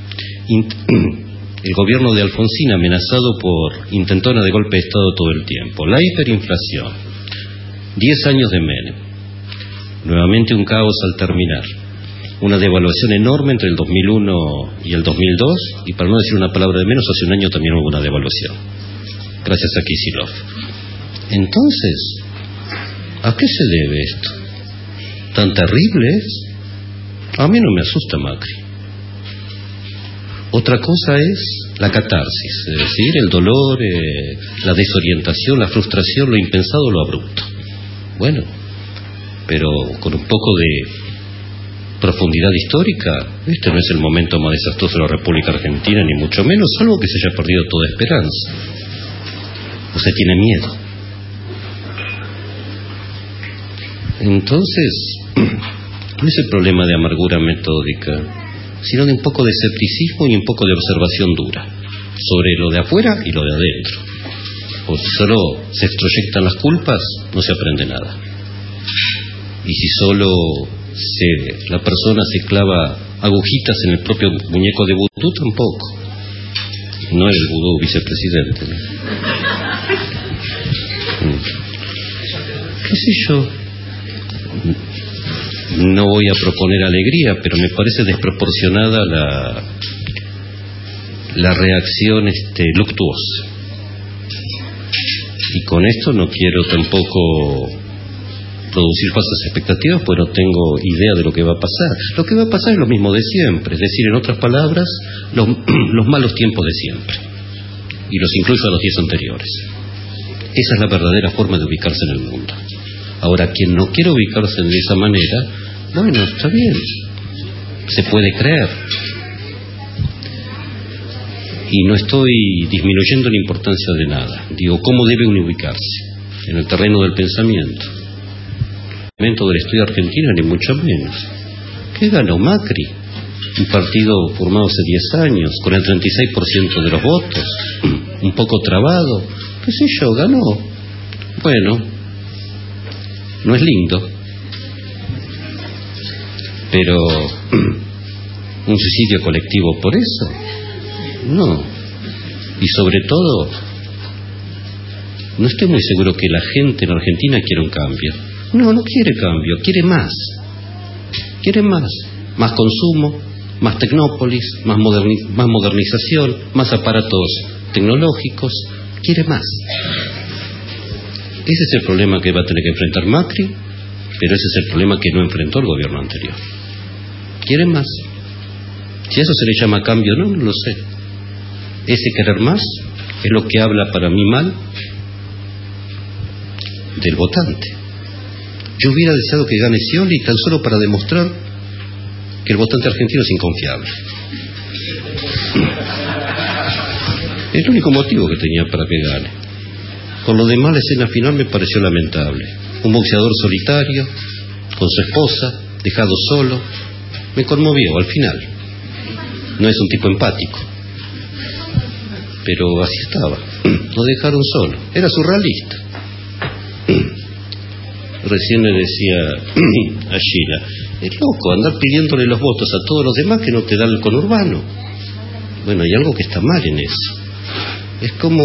El gobierno de Alfonsín amenazado por intentona de golpe de Estado todo el tiempo. La hiperinflación. Diez años de Menem. Nuevamente un caos al terminar. Una devaluación enorme entre el dos mil uno y el dos mil dos, y para no decir una palabra de menos, hace un año también hubo una devaluación, gracias a Kicillof. Entonces, ¿a qué se debe esto? ¿Tan terrible es? A mí no me asusta Macri. Otra cosa es la catarsis, es decir, el dolor, eh, la desorientación, la frustración, lo impensado, lo abrupto. Bueno, pero con un poco de profundidad histórica, este no es el momento más desastroso de la República Argentina, ni mucho menos, salvo que se haya perdido toda esperanza. Usted tiene miedo. Entonces, no es el problema de amargura metódica, sino de un poco de escepticismo y un poco de observación dura sobre lo de afuera y lo de adentro. O si solo se extroyectan las culpas, no se aprende nada. Y si solo se, la persona se clava agujitas en el propio muñeco de vudú, tampoco. No el vudú vicepresidente, ¿no? ¿Qué sé yo? No voy a proponer alegría, pero me parece desproporcionada la la reacción este, luctuosa. Y con esto no quiero tampoco producir falsas expectativas, pues no tengo idea de lo que va a pasar. Lo que va a pasar es lo mismo de siempre, es decir, en otras palabras, los, los malos tiempos de siempre. Y los incluyo a los diez anteriores. Esa es la verdadera forma de ubicarse en el mundo. Ahora, quien no quiere ubicarse de esa manera, bueno, está bien, se puede creer. Y no estoy disminuyendo la importancia de nada. Digo, ¿cómo debe uno ubicarse? En el terreno del pensamiento. En el momento del estudio argentino, ni mucho menos. ¿Qué ganó Macri? Un partido formado hace diez años, con el treinta y seis por ciento de los votos, un poco trabado, qué sé yo, ganó. Bueno, no es lindo, pero un suicidio colectivo por eso, no. Y sobre todo, no estoy muy seguro que la gente en Argentina quiera un cambio. No, no quiere cambio, quiere más. Quiere más. Más consumo, más tecnópolis, más, moderni más modernización, más aparatos tecnológicos. Quiere más. Ese es el problema que va a tener que enfrentar Macri, pero ese es el problema que no enfrentó el gobierno anterior. Quiere más. Si eso se le llama cambio, no, no lo sé. Ese querer más es lo que habla para mí mal del votante. Yo hubiera deseado que gane Scioli tan solo para demostrar que el votante argentino es inconfiable. Es el único motivo que tenía para que gane. Por lo demás, la escena final me pareció lamentable. Un boxeador solitario, con su esposa, dejado solo. Me conmovió al final. No es un tipo empático, pero así estaba. Lo dejaron solo. Era surrealista. Recién le decía a Sheila, es loco andar pidiéndole los votos a todos los demás que no te dan el conurbano. Bueno, hay algo que está mal en eso. Es como...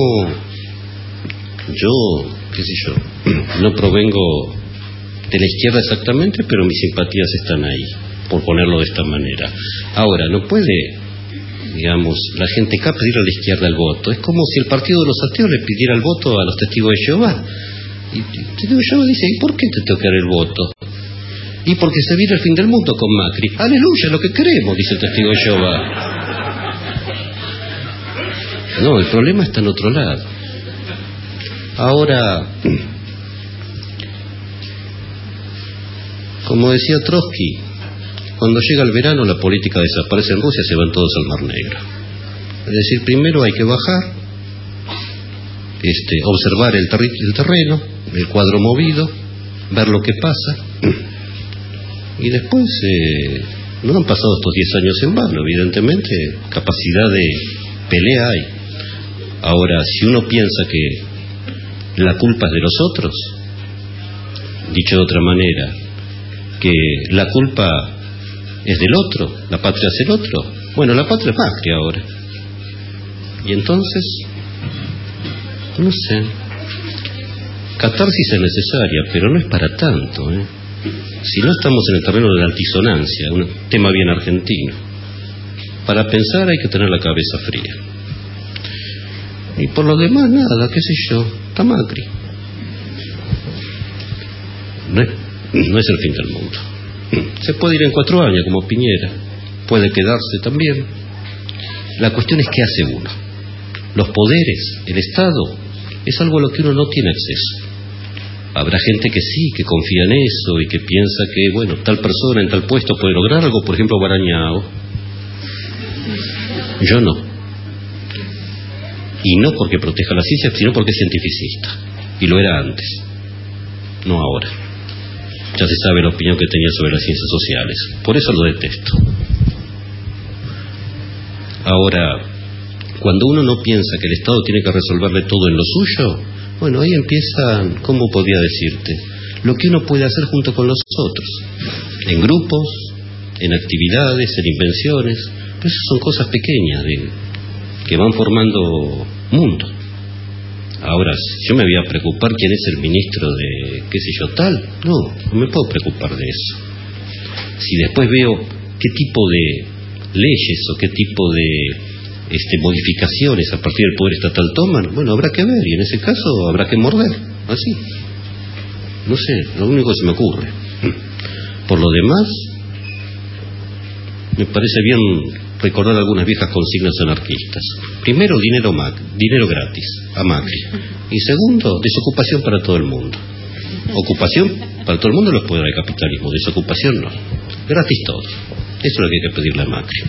Yo, qué sé yo, no provengo de la izquierda exactamente, pero mis simpatías están ahí, por ponerlo de esta manera. Ahora, no puede, digamos, la gente acá pedir a la izquierda el voto. Es como si el partido de los ateos le pidiera el voto a los testigos de Jehová. Y el testigo de Jehová dice, ¿y por qué te tengo que dar el voto? Y porque se viene el fin del mundo con Macri. Aleluya, lo que queremos, dice el testigo de Jehová. No, el problema está en otro lado. Ahora, como decía Trotsky, cuando llega el verano la política desaparece en Rusia, se van todos al Mar Negro. Es decir, primero hay que bajar, este, observar el, terri el terreno, el cuadro movido, ver lo que pasa, y después eh, no han pasado estos diez años en vano, evidentemente, capacidad de pelea hay. Ahora, si uno piensa que la culpa es de los otros, dicho de otra manera, que la culpa es del otro, la patria es el otro, bueno, la patria es Macri ahora. Y entonces, no sé, catarsis es necesaria, pero no es para tanto, ¿eh? Si no estamos en el terreno de la altisonancia, un tema bien argentino. Para pensar hay que tener la cabeza fría. Y por lo demás, nada, qué sé yo, está Macri. No es, no es el fin del mundo. Se puede ir en cuatro años como Piñera, puede quedarse también. La cuestión es qué hace uno. Los poderes, el Estado, es algo a lo que uno no tiene acceso. Habrá gente que sí, que confía en eso y que piensa que, bueno, tal persona en tal puesto puede lograr algo, por ejemplo, Barañao. Yo no. Y no porque proteja la ciencia, sino porque es cientificista. Y lo era antes, no ahora. Ya se sabe la opinión que tenía sobre las ciencias sociales. Por eso lo detesto. Ahora, cuando uno no piensa que el Estado tiene que resolverle todo en lo suyo, bueno, ahí empieza, ¿cómo podría decirte? Lo que uno puede hacer junto con los otros. En grupos, en actividades, en invenciones. Pero esas son cosas pequeñas de, que van formando mundo. Ahora, yo me voy a preocupar quién es el ministro de qué sé yo tal. No, no me puedo preocupar de eso. Si después veo qué tipo de leyes o qué tipo de este, modificaciones a partir del poder estatal toman, bueno, habrá que ver, y en ese caso habrá que morder, así. No sé, lo único que se me ocurre. Por lo demás, me parece bien recordar algunas viejas consignas anarquistas. Primero, dinero, Mac, dinero gratis a Macri. Y segundo, desocupación para todo el mundo. Ocupación para todo el mundo los puede dar el capitalismo, desocupación no. Gratis todo. Eso es lo que hay que pedirle a Macri.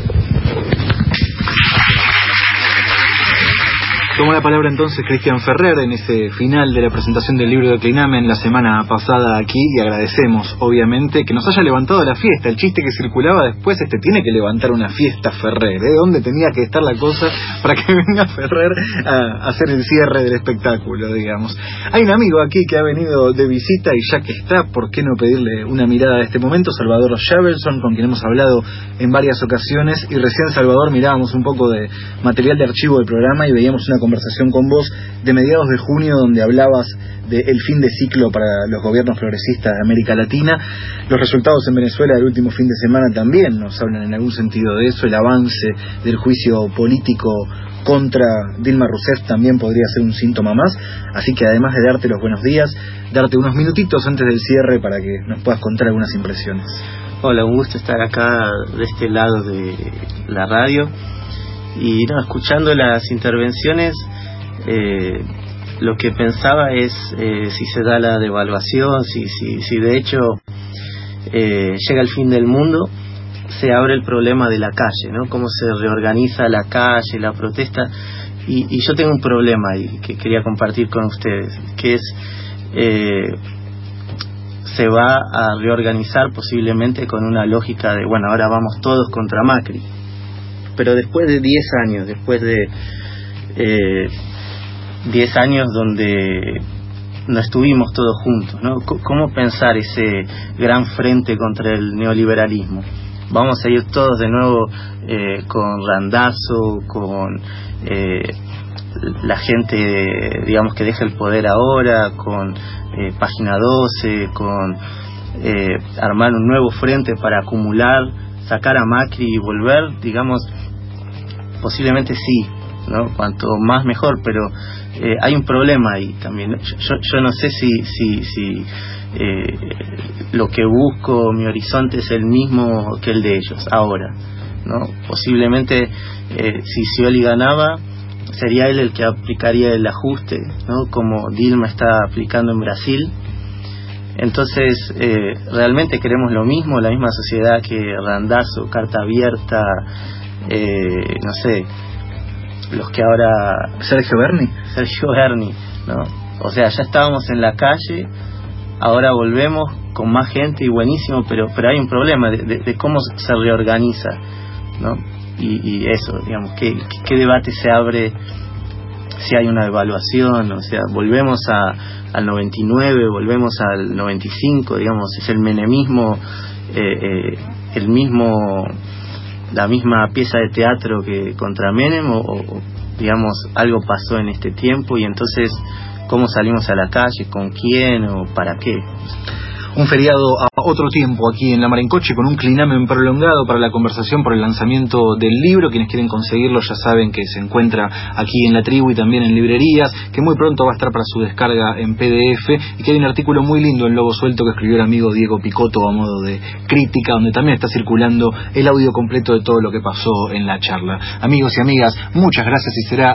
Tomó la palabra entonces Cristian Ferrer en ese final de la presentación del libro de Clinamen la semana pasada aquí, y agradecemos obviamente que nos haya levantado la fiesta. El chiste que circulaba después, este tiene que levantar una fiesta Ferrer, ¿eh? ¿Dónde tenía que estar la cosa para que venga Ferrer a hacer el cierre del espectáculo, digamos? Hay un amigo aquí que ha venido de visita y ya que está, ¿por qué no pedirle una mirada a este momento? Salvador Javelson, con quien hemos hablado en varias ocasiones, y recién, Salvador, mirábamos un poco de material de archivo del programa y veíamos una conversación con vos de mediados de junio donde hablabas del fin de ciclo para los gobiernos progresistas de América Latina. Los resultados en Venezuela del último fin de semana también nos hablan en algún sentido de eso. El avance del juicio político contra Dilma Rousseff también podría ser un síntoma más. Así que además de darte los buenos días, darte unos minutitos antes del cierre para que nos puedas contar algunas impresiones. Hola, un gusto estar acá de este lado de la radio. Y no, escuchando las intervenciones, eh, lo que pensaba es eh, si se da la devaluación, si, si, si de hecho eh, llega el fin del mundo, se abre el problema de la calle, ¿no? Cómo se reorganiza la calle, la protesta. Y, y yo tengo un problema ahí que quería compartir con ustedes, que es eh, se va a reorganizar posiblemente con una lógica de, bueno, ahora vamos todos contra Macri. Pero después de diez años, después de eh, diez años donde no estuvimos todos juntos, ¿no? ¿Cómo pensar ese gran frente contra el neoliberalismo? Vamos a ir todos de nuevo eh, con Randazzo, con eh, la gente, digamos, que deja el poder ahora, con eh, Página doce, con eh, armar un nuevo frente para acumular, sacar a Macri y volver, digamos, posiblemente sí, ¿no? Cuanto más mejor, pero eh, hay un problema ahí también. Yo, yo no sé si si, si eh, lo que busco, mi horizonte es el mismo que el de ellos ahora, ¿no? Posiblemente eh, si Scioli ganaba, sería él el que aplicaría el ajuste, ¿no? Como Dilma está aplicando en Brasil. Entonces, eh, ¿realmente queremos lo mismo, la misma sociedad que Randazzo, Carta Abierta, eh, no sé, los que ahora... Sergio Berni. Sergio Berni, ¿no? O sea, ya estábamos en la calle, ahora volvemos con más gente y buenísimo, pero pero hay un problema de, de, de cómo se reorganiza, ¿no? Y, y eso, digamos, ¿qué, qué, qué debate se abre si hay una evaluación? O sea, volvemos a, al noventa y nueve, volvemos al noventa y cinco, digamos, es el menemismo, eh, eh, el mismo, la misma pieza de teatro que contra Menem, o, o digamos, algo pasó en este tiempo, y entonces, ¿cómo salimos a la calle? ¿Con quién? ¿O para qué? Un feriado a otro tiempo aquí en La Mar en Coche, con un clinamen prolongado para la conversación por el lanzamiento del libro. Quienes quieren conseguirlo ya saben que se encuentra aquí en La Tribu y también en librerías, que muy pronto va a estar para su descarga en P D F, y que hay un artículo muy lindo en Lobo Suelto que escribió el amigo Diego Picotto a modo de crítica, donde también está circulando el audio completo de todo lo que pasó en la charla. Amigos y amigas, muchas gracias y será